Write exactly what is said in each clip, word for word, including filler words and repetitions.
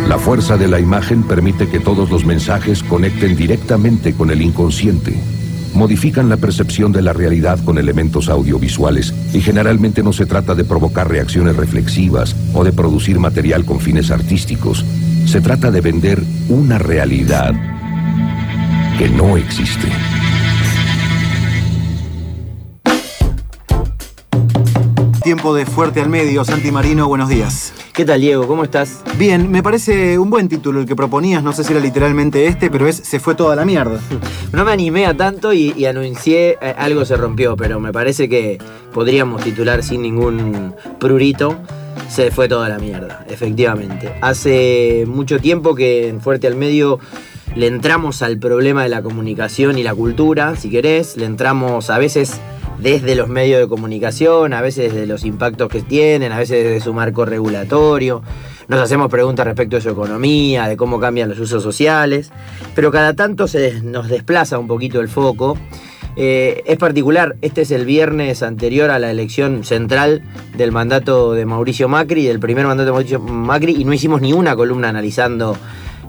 La fuerza de la imagen permite que todos los mensajes conecten directamente con el inconsciente. Modifican la percepción de la realidad con elementos audiovisuales y generalmente no se trata de provocar reacciones reflexivas o de producir material con fines artísticos. Se trata de vender una realidad que no existe. Tiempo de Fuerte al Medio. Santi Marino, buenos días. ¿Qué tal, Diego? ¿Cómo estás? Bien, me parece un buen título el que proponías, no sé si era literalmente este, pero es Se fue toda la mierda. No me animé a tanto y, y anuncié eh, Algo se rompió, pero me parece que podríamos titular sin ningún prurito Se fue toda la mierda, efectivamente. Hace mucho tiempo que en Fuerte al Medio le entramos al problema de la comunicación y la cultura, si querés, le entramos a veces desde los medios de comunicación, a veces desde los impactos que tienen, a veces desde su marco regulatorio. Nos hacemos preguntas respecto de su economía, de cómo cambian los usos sociales, pero cada tanto se nos desplaza un poquito el foco. Eh, es particular, este es el viernes anterior a la elección central del mandato de Mauricio Macri, del primer mandato de Mauricio Macri, y no hicimos ni una columna analizando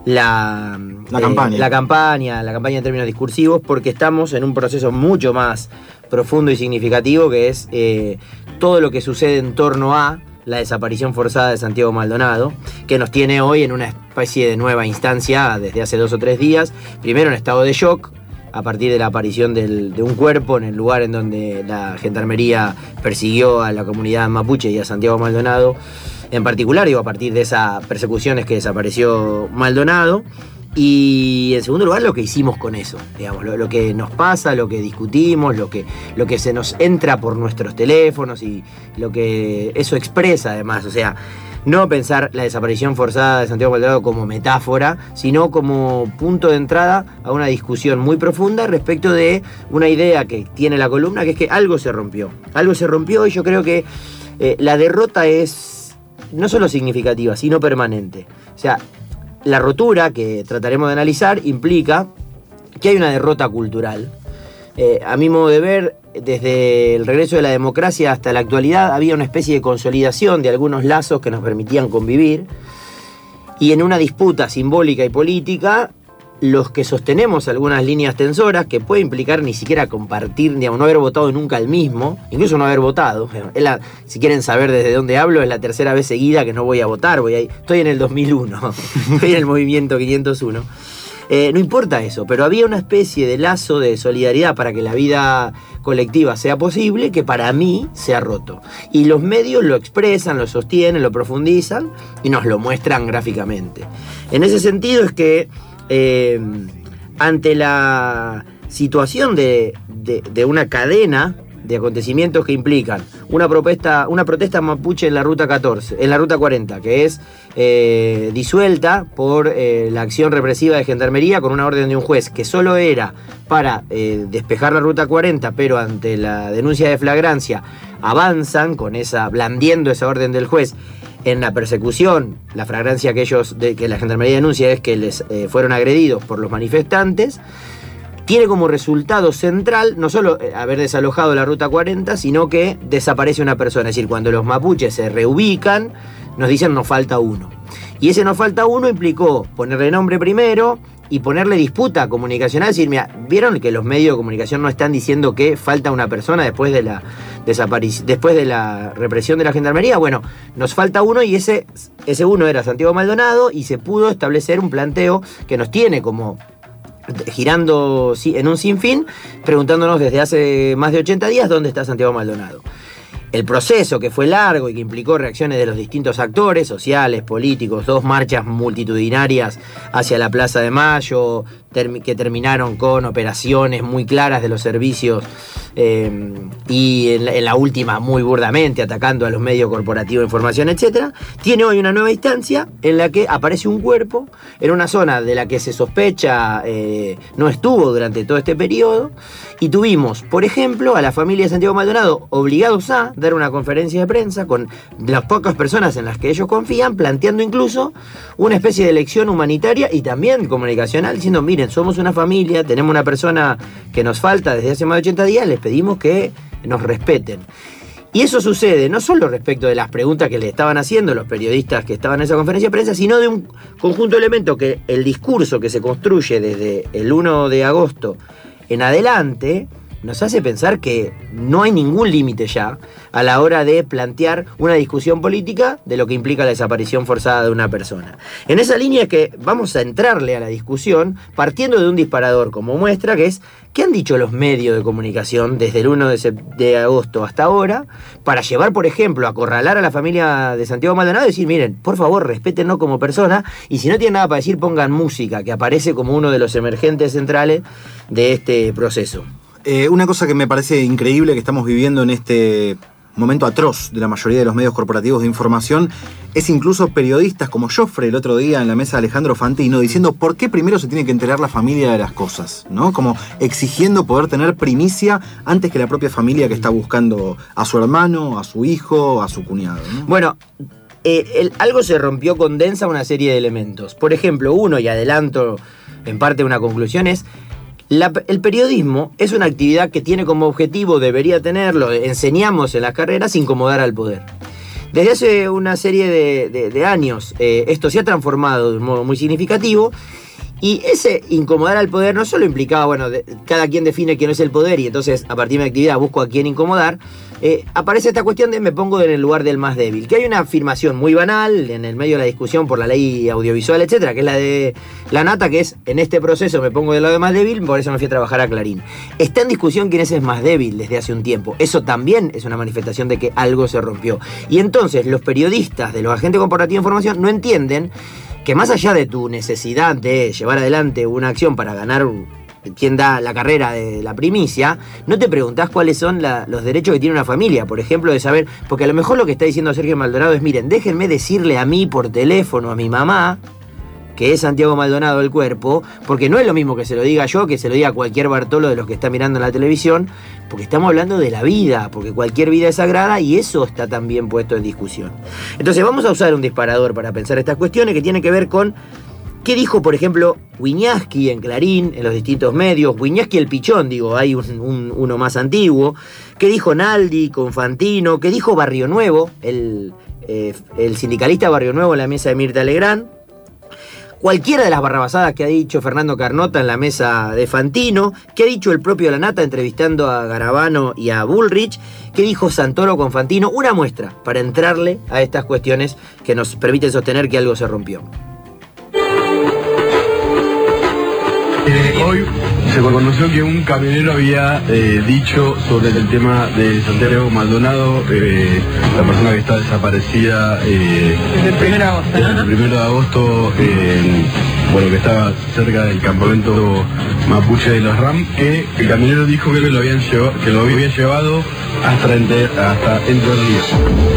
la, la, eh, campaña. la campaña, la campaña en términos discursivos, porque estamos en un proceso mucho más profundo y significativo, que es eh, todo lo que sucede en torno a la desaparición forzada de Santiago Maldonado, que nos tiene hoy en una especie de nueva instancia desde hace dos o tres días. Primero en estado de shock, a partir de la aparición del, de un cuerpo en el lugar en donde la gendarmería persiguió a la comunidad mapuche y a Santiago Maldonado en particular, digo, a partir de esas persecuciones que desapareció Maldonado. Y en segundo lugar, lo que hicimos con eso, digamos, lo, lo que nos pasa, lo que discutimos, lo que, lo que se nos entra por nuestros teléfonos y lo que eso expresa además. O sea, no pensar la desaparición forzada de Santiago Maldonado como metáfora, sino como punto de entrada a una discusión muy profunda respecto de una idea que tiene la columna, que es que algo se rompió. Algo se rompió y yo creo que eh, la derrota es no solo significativa, sino permanente. O sea, la rotura que trataremos de analizar implica que hay una derrota cultural. Eh, a mi modo de ver, desde el regreso de la democracia hasta la actualidad había una especie de consolidación de algunos lazos que nos permitían convivir, y en una disputa simbólica y política, los que sostenemos algunas líneas tensoras, que puede implicar ni siquiera compartir, digamos, no haber votado nunca el mismo, incluso no haber votado. Es la, si quieren saber desde dónde hablo, es la tercera vez seguida que no voy a votar, voy a, estoy en el dos mil uno, estoy en el movimiento quinientos uno. Eh, no importa eso, pero había una especie de lazo de solidaridad para que la vida colectiva sea posible, que para mí se ha roto. Y los medios lo expresan, lo sostienen, lo profundizan y nos lo muestran gráficamente. En ese sentido es que Eh, ante la situación de, de, de una cadena de acontecimientos que implican una protesta, una protesta mapuche en la ruta catorce, en la ruta cuarenta, que es eh, disuelta por eh, la acción represiva de Gendarmería con una orden de un juez que solo era para eh, despejar la ruta cuarenta, pero ante la denuncia de flagrancia avanzan con esa, blandiendo esa orden del juez en la persecución. La flagrancia que ellos, de, que la Gendarmería denuncia, es que les eh, fueron agredidos por los manifestantes. Tiene como resultado central no solo haber desalojado la ruta cuarenta, sino que desaparece una persona. Es decir, cuando los mapuches se reubican, nos dicen nos falta uno. Y ese nos falta uno implicó ponerle nombre primero y ponerle disputa comunicacional. Es decir, mira, ¿vieron que los medios de comunicación no están diciendo que falta una persona después de la desaparición, después de la represión de la Gendarmería? Bueno, nos falta uno, y ese, ese uno era Santiago Maldonado, y se pudo establecer un planteo que nos tiene como girando en un sinfín, preguntándonos desde hace más de ochenta días dónde está Santiago Maldonado. El proceso, que fue largo y que implicó reacciones de los distintos actores sociales, políticos, dos marchas multitudinarias hacia la Plaza de Mayo, term- que terminaron con operaciones muy claras de los servicios eh, y en la, en la última muy burdamente atacando a los medios corporativos de información, etcétera, tiene hoy una nueva instancia en la que aparece un cuerpo en una zona de la que se sospecha eh, no estuvo durante todo este periodo, y tuvimos, por ejemplo, a la familia de Santiago Maldonado obligados a dar una conferencia de prensa con las pocas personas en las que ellos confían, planteando incluso una especie de lección humanitaria y también comunicacional, diciendo, miren, somos una familia, tenemos una persona que nos falta desde hace más de ochenta días, les pedimos que nos respeten. Y eso sucede no solo respecto de las preguntas que le estaban haciendo los periodistas que estaban en esa conferencia de prensa, sino de un conjunto de elementos que el discurso que se construye desde el primero de agosto en adelante nos hace pensar que no hay ningún límite ya a la hora de plantear una discusión política de lo que implica la desaparición forzada de una persona. En esa línea es que vamos a entrarle a la discusión partiendo de un disparador como muestra, que es ¿qué han dicho los medios de comunicación desde el primero de agosto hasta ahora para llevar, por ejemplo, a acorralar a la familia de Santiago Maldonado y decir, miren, por favor, respétenlo como persona, y si no tienen nada para decir, pongan música, que aparece como uno de los emergentes centrales de este proceso? Eh, una cosa que me parece increíble que estamos viviendo en este momento atroz de la mayoría de los medios corporativos de información es incluso periodistas como Joffre el otro día en la mesa de Alejandro Fantino diciendo por qué primero se tiene que enterar la familia de las cosas, ¿no? Como exigiendo poder tener primicia antes que la propia familia que está buscando a su hermano, a su hijo, a su cuñado, ¿no? Bueno, eh, el, algo se rompió, condensa una serie de elementos. Por ejemplo, uno, y adelanto en parte una conclusión, es La, el periodismo es una actividad que tiene como objetivo, debería tenerlo, enseñamos en las carreras, incomodar al poder. Desde hace una serie de, de, de años eh, esto se ha transformado de un modo muy significativo, y ese incomodar al poder no solo implicaba, bueno, de, cada quien define quién es el poder y entonces a partir de mi actividad busco a quién incomodar. Eh, aparece esta cuestión de me pongo en el lugar del más débil, que hay una afirmación muy banal en el medio de la discusión por la ley audiovisual, etcétera, que es la de la Nata, que es en este proceso me pongo del lado de más débil, por eso me fui a trabajar a Clarín. Está en discusión quién es el más débil desde hace un tiempo. Eso también es una manifestación de que algo se rompió. Y entonces los periodistas de los agentes corporativos de información no entienden que más allá de tu necesidad de llevar adelante una acción para ganar quien da la carrera de la primicia, no te preguntás cuáles son la, los derechos que tiene una familia, por ejemplo, de saber, porque a lo mejor lo que está diciendo Sergio Maldonado es, miren, déjenme decirle a mí por teléfono, a mi mamá, que es Santiago Maldonado el cuerpo, porque no es lo mismo que se lo diga yo, que se lo diga cualquier Bartolo de los que está mirando en la televisión, porque estamos hablando de la vida, porque cualquier vida es sagrada y eso está también puesto en discusión. Entonces vamos a usar un disparador para pensar estas cuestiones que tienen que ver con qué dijo, por ejemplo, Wiñaski en Clarín, en los distintos medios, Wiñaski el Pichón, digo, hay un, un, uno más antiguo, qué dijo Naldi con Fantino, qué dijo Barrio Nuevo, el, eh, el sindicalista Barrio Nuevo en la mesa de Mirta Legrand, cualquiera de las barrabasadas que ha dicho Fernando Carnota en la mesa de Fantino, que ha dicho el propio Lanata entrevistando a Garabano y a Bullrich, que dijo Santoro con Fantino, una muestra para entrarle a estas cuestiones que nos permiten sostener que algo se rompió. Eh, hoy se conoció que un camionero había eh, dicho sobre el tema de Santiago Maldonado, eh, la persona que está desaparecida eh, desde el primero de agosto. Desde el primero de agosto, eh, bueno, que estaba cerca del campamento mapuche de los Ram, que el camionero dijo que lo habían llevado, que lo había llevado hasta entre, hasta Entre Ríos.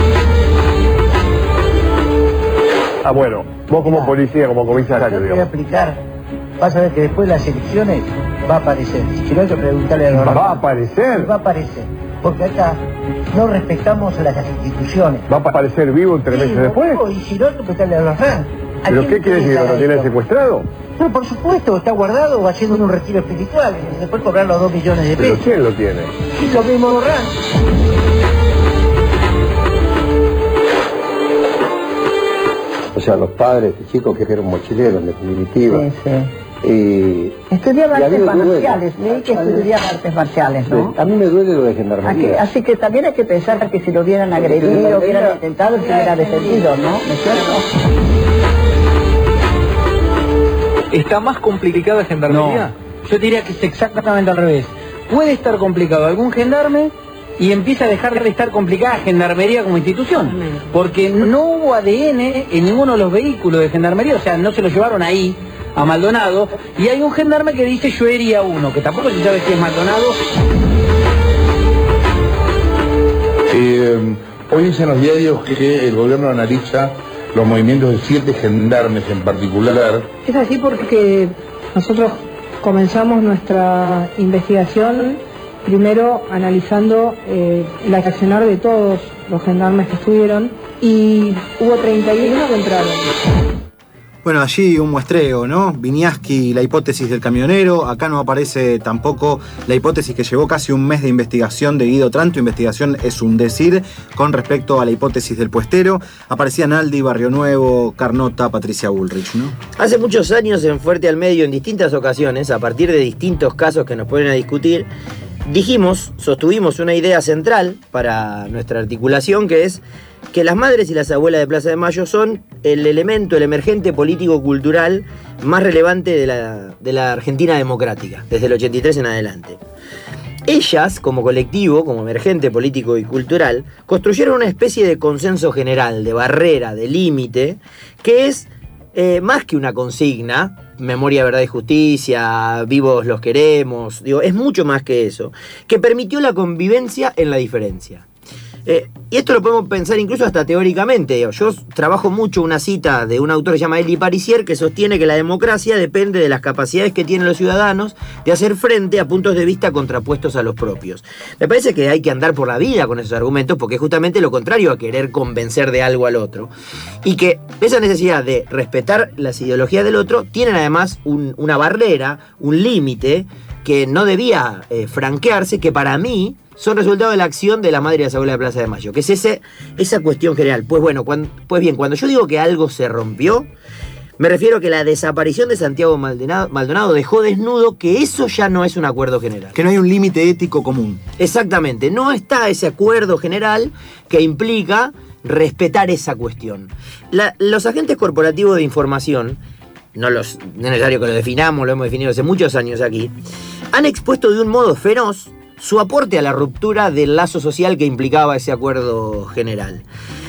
Ah, bueno, vos como policía, como comisario, Yo te voy a digamos. explicar. Vas a ver que después de las elecciones va a aparecer. Y si no, hay que preguntarle a los ¿Va a aparecer? Va a aparecer. Porque acá no respetamos a las instituciones. ¿Va a aparecer vivo tres meses Sí, después? no, y si no, hay que preguntarle a los RAN. ¿Pero qué quiere decir? ¿Lo tiene secuestrado? No, por supuesto, está guardado o haciendo un retiro espiritual. Y después cobrar los dos millones de ¿Pero pesos. quién lo tiene? Y lo mismo los RAN. O sea, los padres de chicos que eran mochileros, en definitiva. Sí, sí. Y, Estudiaba y a mí artes me duele. marciales, leí que estudiaba artes marciales, ¿no? A mí me duele lo de Así, gendarmería. así que también hay que pensar que si lo hubieran agredido, hubieran intentado, se hubiera defendido, ¿no? ¿No es cierto? ¿Está más complicada gendarmería? No, yo diría que es exactamente al revés. Puede estar complicado algún gendarme y empieza a dejar de estar complicada gendarmería como institución. Porque no hubo A D N en ninguno de los vehículos de gendarmería, o sea, no se lo llevaron ahí a Maldonado, y hay un gendarme que dice yo hería uno, que tampoco se sabe si es Maldonado. Eh, hoy dicen los diarios que el gobierno analiza los movimientos de siete gendarmes en particular. Es así porque nosotros comenzamos nuestra investigación primero analizando eh, el accionar de todos los gendarmes que estuvieron y hubo treinta y uno que entraron. Bueno, allí un muestreo, ¿no? Viñaski, la hipótesis del camionero. Acá no aparece tampoco la hipótesis que llevó casi un mes de investigación de Guido Tranto. Investigación es un decir con respecto a la hipótesis del puestero. Aparecían Aldi, Barrio Nuevo, Carnota, Patricia Bullrich, ¿no? Hace muchos años en Fuerte al Medio, en distintas ocasiones, a partir de distintos casos que nos ponen a discutir, dijimos, sostuvimos una idea central para nuestra articulación, que es que las madres y las abuelas de Plaza de Mayo son el elemento, el emergente político-cultural más relevante de la, de la Argentina democrática, desde el ochenta y tres en adelante. Ellas, como colectivo, como emergente político y cultural, construyeron una especie de consenso general, de barrera, de límite, que es eh, más que una consigna, memoria, verdad y justicia, vivos los queremos, digo, es mucho más que eso, que permitió la convivencia en la diferencia. Eh, y esto lo podemos pensar incluso hasta teóricamente. Yo trabajo mucho una cita de un autor que se llama Elie Parisier, que sostiene que la democracia depende de las capacidades que tienen los ciudadanos de hacer frente a puntos de vista contrapuestos a los propios. Me parece que hay que andar por la vida con esos argumentos, porque es justamente lo contrario a querer convencer de algo al otro. Y que esa necesidad de respetar las ideologías del otro tienen además un, una barrera, un límite que no debía eh, franquearse, que para mí son resultado de la acción de la madre y las abuelas de Plaza de Mayo, que es ese, esa cuestión general. Pues bueno, cuando, pues bien, cuando yo digo que algo se rompió, me refiero a que la desaparición de Santiago Maldonado, Maldonado dejó desnudo que eso ya no es un acuerdo general. Que no hay un límite ético común. Exactamente, no está ese acuerdo general que implica respetar esa cuestión. La, los agentes corporativos de información, no, los, no es necesario que lo definamos, lo hemos definido hace muchos años aquí, han expuesto de un modo feroz su aporte a la ruptura del lazo social que implicaba ese acuerdo general.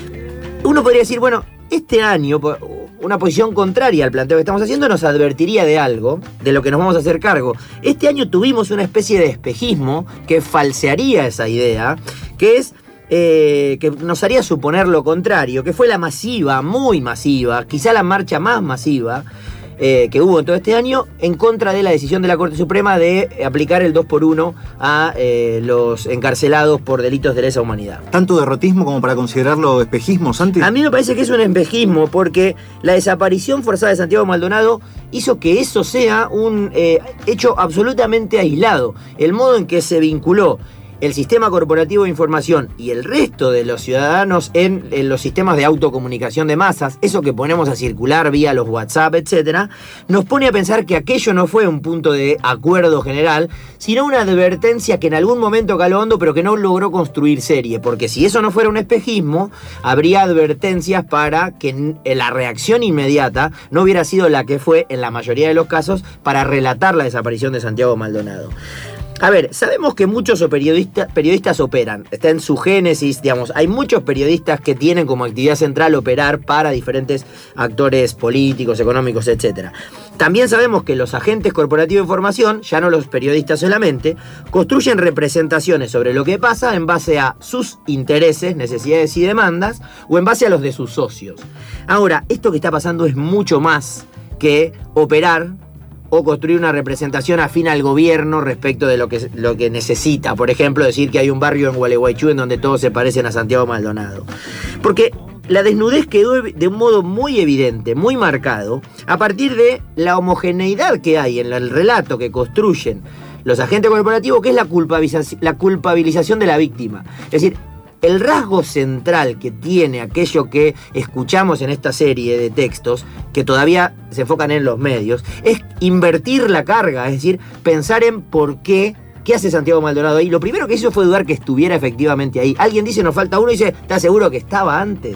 Uno podría decir, bueno, este año, una posición contraria al planteo que estamos haciendo nos advertiría de algo, de lo que nos vamos a hacer cargo. Este año tuvimos una especie de espejismo que falsearía esa idea, que es eh, que nos haría suponer lo contrario, que fue la masiva, muy masiva, quizá la marcha más masiva, Eh, que hubo en todo este año en contra de la decisión de la Corte Suprema de aplicar el dos por uno a eh, los encarcelados por delitos de lesa humanidad. ¿Tanto derrotismo como para considerarlo espejismo, Santi? A mí me parece que es un espejismo, porque la desaparición forzada de Santiago Maldonado hizo que eso sea un eh, hecho absolutamente aislado. El modo en que se vinculó el sistema corporativo de información y el resto de los ciudadanos en, en los sistemas de autocomunicación de masas, eso que ponemos a circular vía los WhatsApp, etcétera, nos pone a pensar que aquello no fue un punto de acuerdo general, sino una advertencia que en algún momento caló hondo, pero que no logró construir serie, porque si eso no fuera un espejismo, habría advertencias para que la reacción inmediata no hubiera sido la que fue en la mayoría de los casos para relatar la desaparición de Santiago Maldonado. A ver, sabemos que muchos periodistas, periodistas operan, está en su génesis, digamos, hay muchos periodistas que tienen como actividad central operar para diferentes actores políticos, económicos, etcétera. También sabemos que los agentes corporativos de información, ya no los periodistas solamente, construyen representaciones sobre lo que pasa en base a sus intereses, necesidades y demandas, o en base a los de sus socios. Ahora, esto que está pasando es mucho más que operar o construir una representación afín al gobierno respecto de lo que, lo que necesita. Por ejemplo, decir que hay un barrio en Gualeguaychú en donde todos se parecen a Santiago Maldonado. Porque la desnudez quedó de un modo muy evidente, muy marcado, a partir de la homogeneidad que hay en el relato que construyen los agentes corporativos, que es la culpabilización, la culpabilización de la víctima. Es decir, el rasgo central que tiene aquello que escuchamos en esta serie de textos, que todavía se enfocan en los medios, es invertir la carga, es decir, pensar en por qué, qué hace Santiago Maldonado ahí. Lo primero que hizo fue dudar que estuviera efectivamente ahí. Alguien dice, nos falta uno, y dice, ¿estás seguro que estaba antes?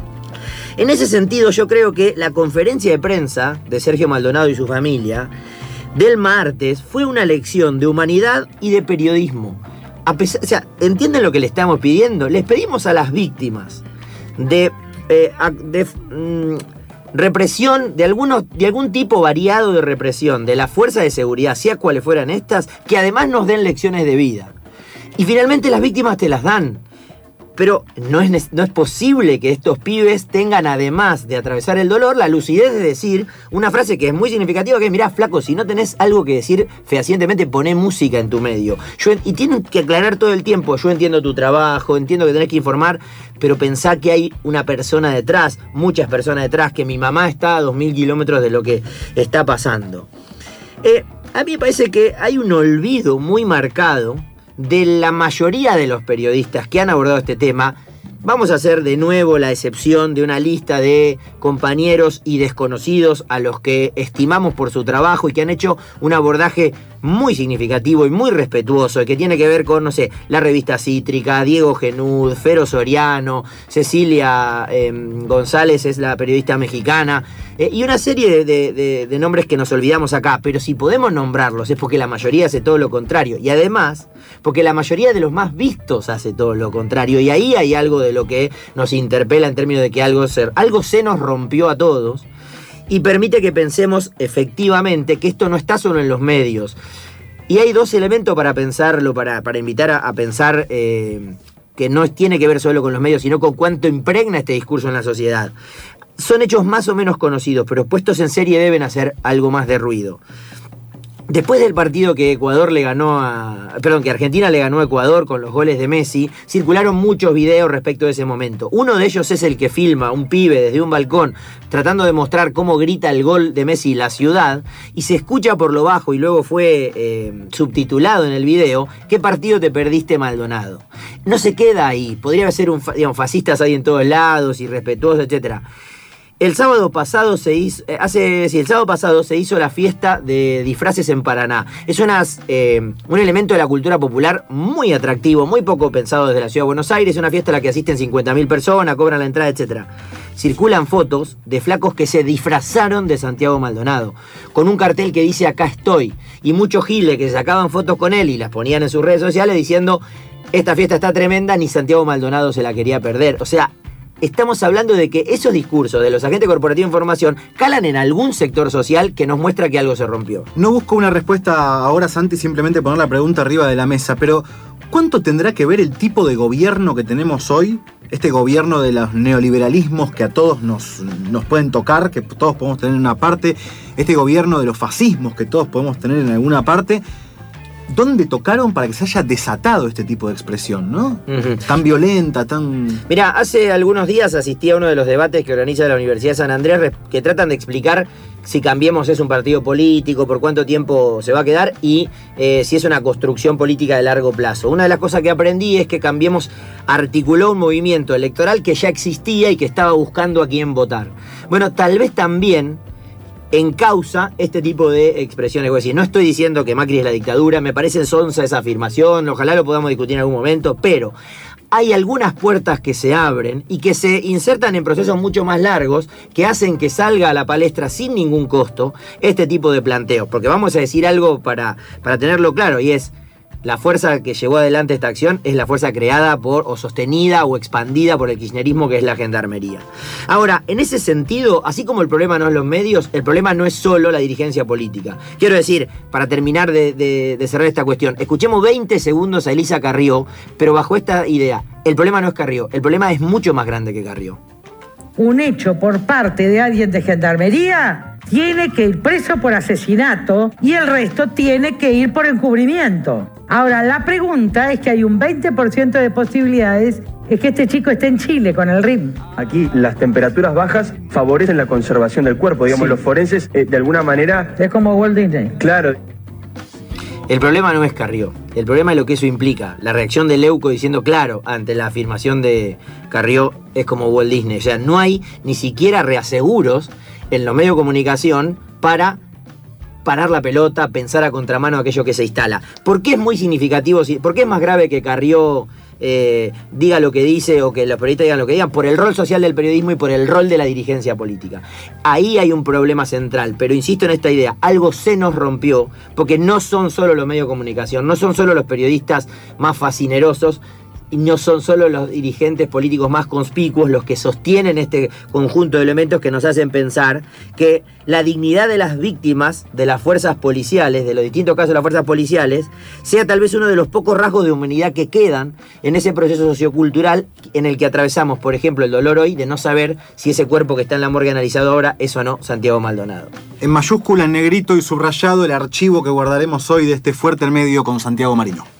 En ese sentido, yo creo que la conferencia de prensa de Sergio Maldonado y su familia del martes fue una lección de humanidad y de periodismo. A pesar, o sea, ¿entienden lo que le estamos pidiendo? Les pedimos a las víctimas de, eh, de mm, represión, de, algunos, de algún tipo variado de represión, de la fuerza de seguridad, sea cuales fueran estas, que además nos den lecciones de vida. Y finalmente las víctimas te las dan. Pero no es, no es posible que estos pibes tengan, además de atravesar el dolor, la lucidez de decir una frase que es muy significativa, que es: mirá, flaco, si no tenés algo que decir fehacientemente, poné música en tu medio. Yo, y tienen que aclarar todo el tiempo: yo entiendo tu trabajo, entiendo que tenés que informar, pero pensá que hay una persona detrás, muchas personas detrás, que mi mamá está a dos mil kilómetros de lo que está pasando. Eh, a mí me parece que hay un olvido muy marcado de la mayoría de los periodistas que han abordado este tema. Vamos a hacer de nuevo la excepción de una lista de compañeros y desconocidos a los que estimamos por su trabajo y que han hecho un abordaje muy significativo y muy respetuoso, que tiene que ver con, no sé, la revista Cítrica, Diego Genud, Fero Soriano, Cecilia eh, González es la periodista mexicana, eh, y una serie de, de, de, de nombres que nos olvidamos acá. Pero si podemos nombrarlos es porque la mayoría hace todo lo contrario, y además porque la mayoría de los más vistos hace todo lo contrario, y ahí hay algo de lo que nos interpela en términos de que algo se, algo se nos rompió a todos, y permite que pensemos efectivamente que esto no está solo en los medios. Y hay dos elementos para pensarlo, para, para invitar a, a pensar eh, que no tiene que ver solo con los medios, sino con cuánto impregna este discurso en la sociedad. Son hechos más o menos conocidos, pero puestos en serie deben hacer algo más de ruido. Después del partido que Ecuador le ganó a... Perdón, que Argentina le ganó a Ecuador con los goles de Messi, circularon muchos videos respecto de ese momento. Uno de ellos es el que filma un pibe desde un balcón tratando de mostrar cómo grita el gol de Messi la ciudad, y se escucha por lo bajo, y luego fue eh, subtitulado en el video: ¿qué partido te perdiste, Maldonado? No se queda ahí. Podría ser un... digamos, fascistas hay en todos lados, irrespetuosos, etcétera. El sábado pasado se hizo, hace, sí, el sábado pasado se hizo la fiesta de disfraces en Paraná. Es unas, eh, un elemento de la cultura popular muy atractivo, muy poco pensado desde la Ciudad de Buenos Aires. Es una fiesta a la que asisten cincuenta mil personas, cobran la entrada, etcétera. Circulan fotos de flacos que se disfrazaron de Santiago Maldonado, con un cartel que dice "acá estoy", y muchos giles que sacaban fotos con él y las ponían en sus redes sociales diciendo: esta fiesta está tremenda, ni Santiago Maldonado se la quería perder. O sea, estamos hablando de que esos discursos de los agentes corporativos de información calan en algún sector social que nos muestra que algo se rompió. No busco una respuesta ahora, Santi, simplemente poner la pregunta arriba de la mesa, pero ¿cuánto tendrá que ver el tipo de gobierno que tenemos hoy, este gobierno de los neoliberalismos que a todos nos, nos pueden tocar, que todos podemos tener en una parte, este gobierno de los fascismos que todos podemos tener en alguna parte? ¿Dónde tocaron para que se haya desatado este tipo de expresión, no? Uh-huh. Tan violenta, tan... Mirá, hace algunos días asistí a uno de los debates que organiza la Universidad de San Andrés, que tratan de explicar si Cambiemos es un partido político, por cuánto tiempo se va a quedar, y eh, si es una construcción política de largo plazo. Una de las cosas que aprendí es que Cambiemos articuló un movimiento electoral que ya existía y que estaba buscando a quién votar. Bueno, tal vez también encausa este tipo de expresiones. Voy a decir, no estoy diciendo que Macri es la dictadura, me parece sonsa esa afirmación, ojalá lo podamos discutir en algún momento, pero hay algunas puertas que se abren y que se insertan en procesos mucho más largos que hacen que salga a la palestra sin ningún costo este tipo de planteos. Porque vamos a decir algo para, para tenerlo claro, y es: la fuerza que llevó adelante esta acción es la fuerza creada por, o sostenida o expandida por el kirchnerismo, que es la gendarmería. Ahora, en ese sentido, así como el problema no es los medios, el problema no es solo la dirigencia política. Quiero decir, para terminar de, de, de cerrar esta cuestión, escuchemos veinte segundos a Elisa Carrió, pero bajo esta idea: el problema no es Carrió, el problema es mucho más grande que Carrió. Un hecho por parte de alguien de gendarmería tiene que ir preso por asesinato y el resto tiene que ir por encubrimiento. Ahora, la pregunta es que hay un veinte por ciento de posibilidades es que este chico esté en Chile con el R I M. Aquí las temperaturas bajas favorecen la conservación del cuerpo. Digamos, sí. Los forenses, eh, de alguna manera... Es como Walt Disney. Claro. El problema no es Carrió, el problema es lo que eso implica. La reacción de Leuco diciendo claro ante la afirmación de Carrió es como Walt Disney. O sea, no hay ni siquiera reaseguros en los medios de comunicación para parar la pelota, pensar a contramano aquello que se instala. ¿Por qué es muy significativo? ¿Por qué es más grave que Carrió eh, diga lo que dice o que los periodistas digan lo que digan? Por el rol social del periodismo y por el rol de la dirigencia política. Ahí hay un problema central, pero insisto en esta idea: algo se nos rompió, porque no son solo los medios de comunicación, no son solo los periodistas más fascinerosos y no son solo los dirigentes políticos más conspicuos los que sostienen este conjunto de elementos que nos hacen pensar que la dignidad de las víctimas de las fuerzas policiales, de los distintos casos de las fuerzas policiales, sea tal vez uno de los pocos rasgos de humanidad que quedan en ese proceso sociocultural en el que atravesamos, por ejemplo, el dolor hoy de no saber si ese cuerpo que está en la morgue analizado ahora es o no Santiago Maldonado. En mayúscula, en negrito y subrayado, el archivo que guardaremos hoy de este Fuerte al Medio con Santiago Marino.